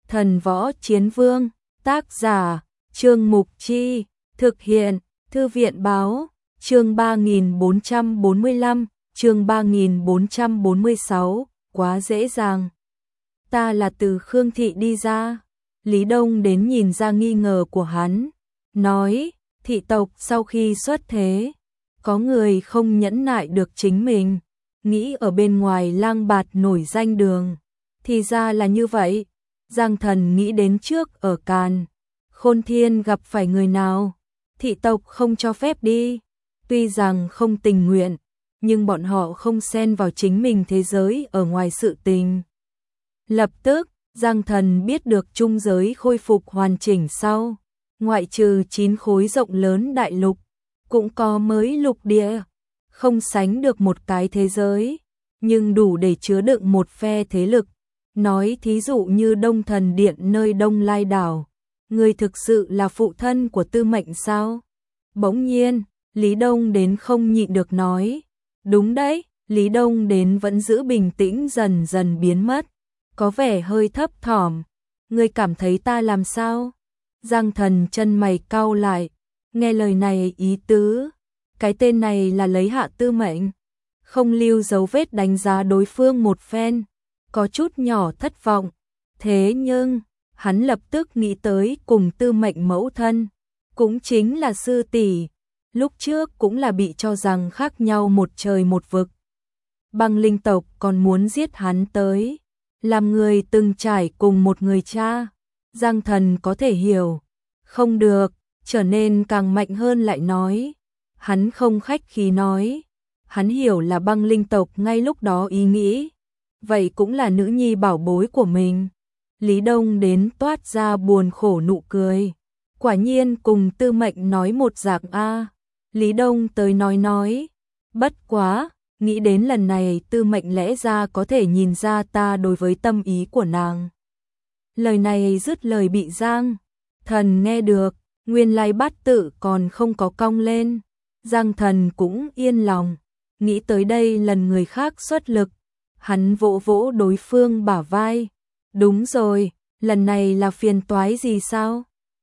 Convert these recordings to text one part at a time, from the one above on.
Thần Võ Chiến Vương, tác giả, Trương Mục Chi, thực hiện, Thư viện Báo, chương 3445, chương 3446, quá dễ dàng. Ta là từ Khương Thị đi ra. Lý Đông đến nhìn ra nghi ngờ của hắn, nói, thị tộc sau khi xuất thế, có người không nhẫn nại được chính mình, nghĩ ở bên ngoài lang bạt nổi danh đường. Thì ra là như vậy. Giang Thần nghĩ đến trước ở Càn Khôn Thiên gặp phải người nào, thị tộc không cho phép đi. Tuy rằng không tình nguyện, nhưng bọn họ không xen vào chính mình thế giới ở ngoài sự tình. Lập tức, Giang Thần biết được trung giới khôi phục hoàn chỉnh sau, ngoại trừ 9 khối rộng lớn đại lục, cũng có mới lục địa, không sánh được một cái thế giới, nhưng đủ để chứa đựng một phe thế lực. Nói thí dụ như Đông Thần Điện nơi Đông Lai đảo, người thực sự là phụ thân của Tư Mệnh sao? Bỗng nhiên, Lý Đông đến không nhịn được nói, đúng đấy. Lý Đông đến vẫn giữ bình tĩnh dần dần biến mất, có vẻ hơi thấp thỏm. Ngươi cảm thấy ta làm sao? Giang Thần chân mày cau lại, nghe lời này ý tứ, cái tên này là lấy hạ Tư Mệnh, không lưu dấu vết đánh giá đối phương một phen, có chút nhỏ thất vọng. Thế nhưng, hắn lập tức nghĩ tới cùng Tư Mệnh mẫu thân, cũng chính là sư tỷ, lúc trước cũng là bị cho rằng khác nhau một trời một vực. Băng linh tộc còn muốn giết hắn tới, làm người từng trải cùng một người cha. Giang Thần có thể hiểu, không được, trở nên càng mạnh hơn lại nói. Hắn không khách khí nói, hắn hiểu là băng linh tộc ngay lúc đó ý nghĩ, vậy cũng là nữ nhi bảo bối của mình. Lý Đông đến toát ra buồn khổ nụ cười, quả nhiên cùng Tư Mệnh nói một dạng a. Lý Đông tới nói, bất quá, nghĩ đến lần này Tư Mệnh lẽ ra có thể nhìn ra ta đối với tâm ý của nàng. Lời này dứt lời bị Giang Thần nghe được, nguyên lai bát tự còn không có cong lên. Giang Thần cũng yên lòng, nghĩ tới đây lần người khác xuất lực, hắn vỗ vỗ đối phương bả vai. Đúng rồi, lần này là phiền toái gì sao?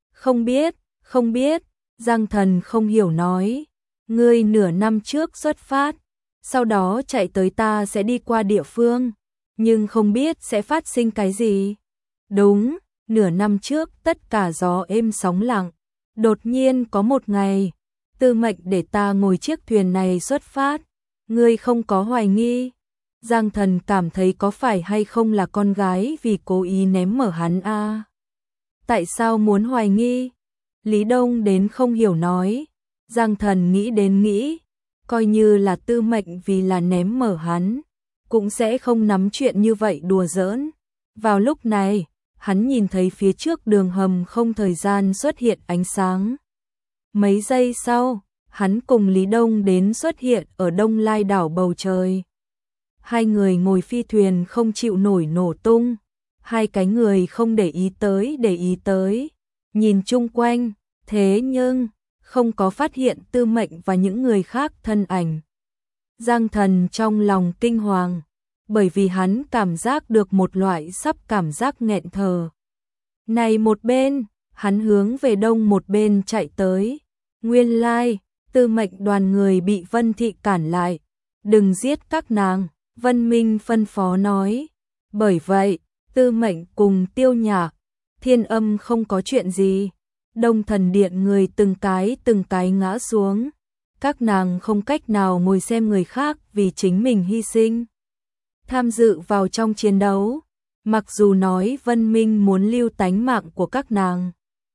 Không biết, Giang Thần không hiểu nói, ngươi nửa năm trước xuất phát, sau đó chạy tới ta sẽ đi qua địa phương, nhưng không biết sẽ phát sinh cái gì. Đúng, nửa năm trước tất cả gió êm sóng lặng, đột nhiên có một ngày, Tư Mệnh để ta ngồi chiếc thuyền này xuất phát, ngươi không có hoài nghi. Giang Thần cảm thấy có phải hay không là con gái vì cố ý ném mở hắn a. Tại sao muốn hoài nghi? Lý Đông đến không hiểu nói. Giang Thần nghĩ đến nghĩ, coi như là Tư Mệnh vì là ném mở hắn, cũng sẽ không nắm chuyện như vậy đùa giỡn. Vào lúc này, hắn nhìn thấy phía trước đường hầm không thời gian xuất hiện ánh sáng. Mấy giây sau, hắn cùng Lý Đông đến xuất hiện ở Đông Lai đảo bầu trời. Hai người ngồi phi thuyền không chịu nổi nổ tung, hai cái người không để ý tới, nhìn chung quanh, thế nhưng không có phát hiện Tư Mệnh và những người khác thân ảnh. Giang Thần trong lòng kinh hoàng, bởi vì hắn cảm giác được một loại sắp cảm giác nghẹn thở. Này một bên, hắn hướng về đông một bên chạy tới. Nguyên lai, Tư Mệnh đoàn người bị Vân Thị cản lại. Đừng giết các nàng, Vân Minh phân phó nói. Bởi vậy, Tư Mệnh cùng Tiêu Nhạc, Thiên Âm không có chuyện gì. Đông Thần Điện người từng cái ngã xuống. Các nàng không cách nào ngồi xem người khác vì chính mình hy sinh, tham dự vào trong chiến đấu. Mặc dù nói Vân Minh muốn lưu tánh mạng của các nàng,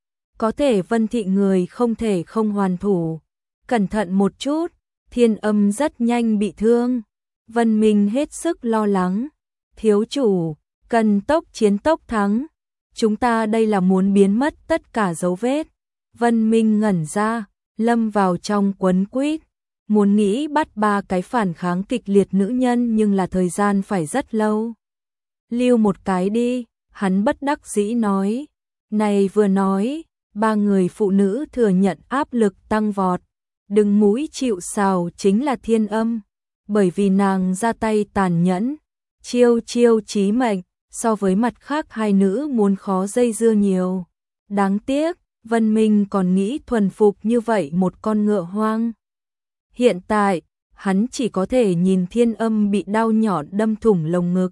có thể Vân Thị người không thể không hoàn thủ. Cẩn thận một chút, Thiên Âm rất nhanh bị thương. Vân Minh hết sức lo lắng. Thiếu chủ, cần tốc chiến tốc thắng. Chúng ta đây là muốn biến mất tất cả dấu vết. Vân Minh ngẩn ra, lâm vào trong quấn quýt. Muốn nghĩ bắt ba cái phản kháng kịch liệt nữ nhân nhưng là thời gian phải rất lâu. Lưu một cái đi, hắn bất đắc dĩ nói. Này vừa nói, ba người phụ nữ thừa nhận áp lực tăng vọt. Đứng mũi chịu sào chính là Thiên Âm, bởi vì nàng ra tay tàn nhẫn, chiêu chí mệnh, so với mặt khác hai nữ muốn khó dây dưa nhiều. Đáng tiếc, Vân Minh còn nghĩ thuần phục như vậy một con ngựa hoang. Hiện tại, hắn chỉ có thể nhìn Thiên Âm bị đao nhọn đâm thủng lồng ngực.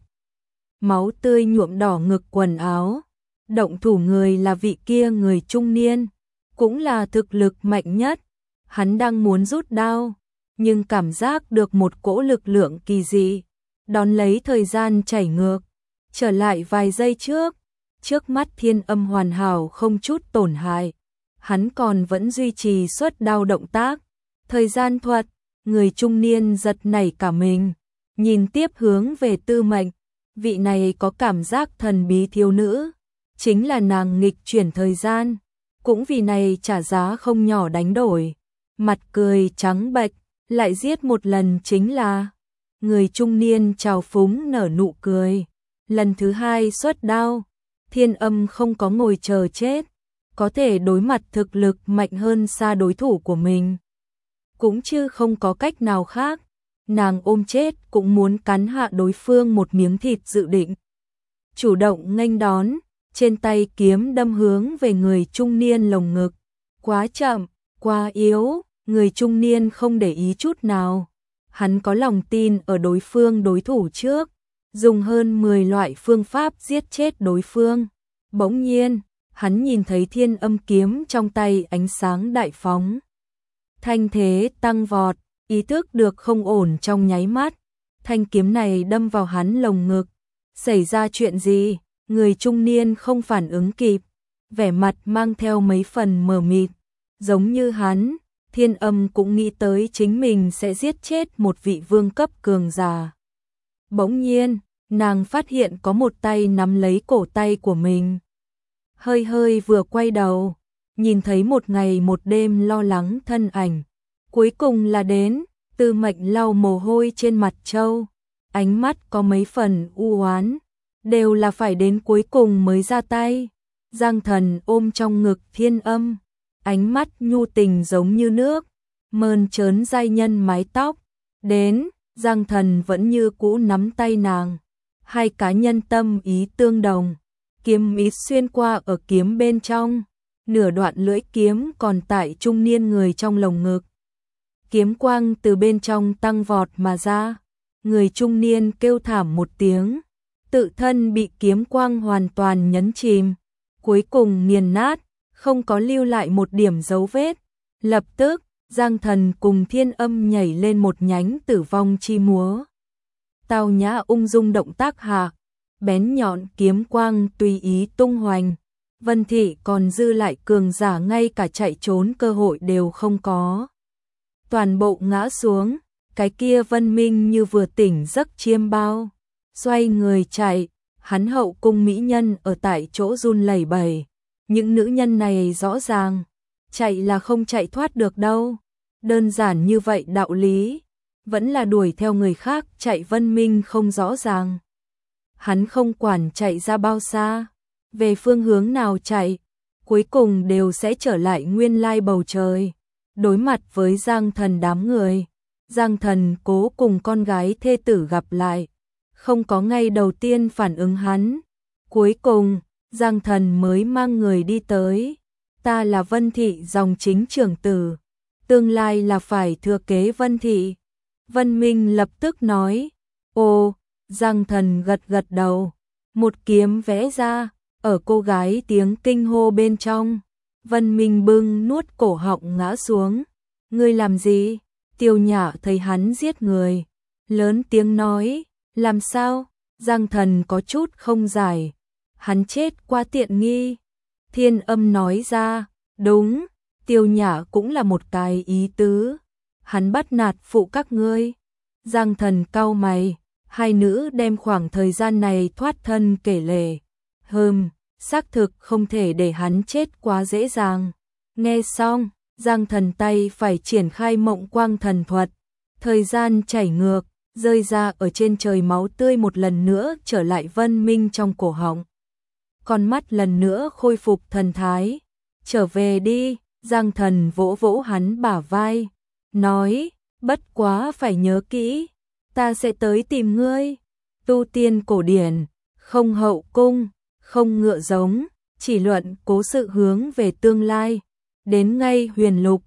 Máu tươi nhuộm đỏ ngực quần áo. Động thủ người là vị kia người trung niên, cũng là thực lực mạnh nhất. Hắn đang muốn rút đao, nhưng cảm giác được một cỗ lực lượng kỳ dị, đón lấy thời gian chảy ngược, trở lại vài giây trước mắt Thiên Âm hoàn hảo không chút tổn hại. Hắn còn vẫn duy trì xuất đao động tác, thời gian thuật, người trung niên giật nảy cả mình, nhìn tiếp hướng về Tư Mệnh, vị này có cảm giác thần bí thiếu nữ, chính là nàng nghịch chuyển thời gian, cũng vì này trả giá không nhỏ đánh đổi. Mặt cười trắng bệch, lại giết một lần chính là. Người trung niên trào phúng nở nụ cười. Lần thứ hai xuất đao, Thiên Âm không có ngồi chờ chết, có thể đối mặt thực lực mạnh hơn xa đối thủ của mình. Cũng chứ không có cách nào khác, nàng ôm chết cũng muốn cắn hạ đối phương một miếng thịt dự định. Chủ động nghênh đón, trên tay kiếm đâm hướng về người trung niên lồng ngực. Quá chậm, quá yếu, người trung niên không để ý chút nào. Hắn có lòng tin ở đối phương đối thủ trước, dùng hơn 10 loại phương pháp giết chết đối phương. Bỗng nhiên, hắn nhìn thấy Thiên Âm kiếm trong tay ánh sáng đại phóng. Thanh thế tăng vọt, ý thức được không ổn trong nháy mắt. Thanh kiếm này đâm vào hắn lồng ngực. Xảy ra chuyện gì? Người trung niên không phản ứng kịp, vẻ mặt mang theo mấy phần mờ mịt. Giống như hắn, Thiên Âm cũng nghĩ tới chính mình sẽ giết chết một vị vương cấp cường giả. Bỗng nhiên, nàng phát hiện có một tay nắm lấy cổ tay của mình. Hơi hơi vừa quay đầu, nhìn thấy một ngày một đêm lo lắng thân ảnh. Cuối cùng là đến, Tư Mệnh lau mồ hôi trên mặt trâu, ánh mắt có mấy phần u oán, đều là phải đến cuối cùng mới ra tay. Giang Thần ôm trong ngực Thiên Âm, ánh mắt nhu tình giống như nước, mơn trớn giai nhân mái tóc. Đến, Giang Thần vẫn như cũ nắm tay nàng, hai cá nhân tâm ý tương đồng, kiếm ý xuyên qua ở kiếm bên trong, nửa đoạn lưỡi kiếm còn tại trung niên người trong lồng ngực. Kiếm quang từ bên trong tăng vọt mà ra, người trung niên kêu thảm một tiếng, tự thân bị kiếm quang hoàn toàn nhấn chìm, cuối cùng nghiền nát, không có lưu lại một điểm dấu vết. Lập tức, Giang Thần cùng Thiên Âm nhảy lên một nhánh tử vong chi múa. Tào nhã ung dung động tác hạ, bén nhọn kiếm quang tùy ý tung hoành. Vân Thị còn dư lại cường giả ngay cả chạy trốn cơ hội đều không có. Toàn bộ ngã xuống, cái kia Vân Minh như vừa tỉnh giấc chiêm bao. Xoay người chạy, hắn hậu cung mỹ nhân ở tại chỗ run lẩy bẩy. Những nữ nhân này rõ ràng, chạy là không chạy thoát được đâu. Đơn giản như vậy đạo lý, vẫn là đuổi theo người khác chạy. Vân Minh không rõ ràng. Hắn không quản chạy ra bao xa, về phương hướng nào chạy, cuối cùng đều sẽ trở lại nguyên lai bầu trời. Đối mặt với Giang Thần đám người, Giang Thần cố cùng con gái thê tử gặp lại, không có ngay đầu tiên phản ứng hắn. Cuối cùng, Giang Thần mới mang người đi tới. Ta là Vân Thị dòng chính trưởng tử, tương lai là phải thừa kế Vân Thị. Vân Minh lập tức nói. Ồ, Giang Thần gật gật đầu, một kiếm vẽ ra, ở cô gái tiếng kinh hô bên trong. Vân Minh bưng nuốt cổ họng ngã xuống. Ngươi làm gì? Tiêu Nhã thấy hắn giết người, lớn tiếng nói. Làm sao? Giang Thần có chút không giải. Hắn chết qua tiện nghi. Thiên Âm nói ra. Đúng, Tiêu Nhã cũng là một cái ý tứ. Hắn bắt nạt phụ các ngươi. Giang Thần cau mày. Hai nữ đem khoảng thời gian này thoát thân kể lể. Xác thực không thể để hắn chết quá dễ dàng. Nghe xong, Giang Thần tay phải triển khai mộng quang thần thuật. Thời gian chảy ngược, rơi ra ở trên trời, máu tươi một lần nữa trở lại Vân Minh trong cổ họng. Con mắt lần nữa khôi phục thần thái. Trở về đi, Giang Thần vỗ vỗ hắn bả vai, nói, bất quá phải nhớ kỹ, ta sẽ tới tìm ngươi. Tu tiên cổ điển, không hậu cung, không ngựa giống, chỉ luận cố sự hướng về tương lai. Đến ngay Huyền Lục,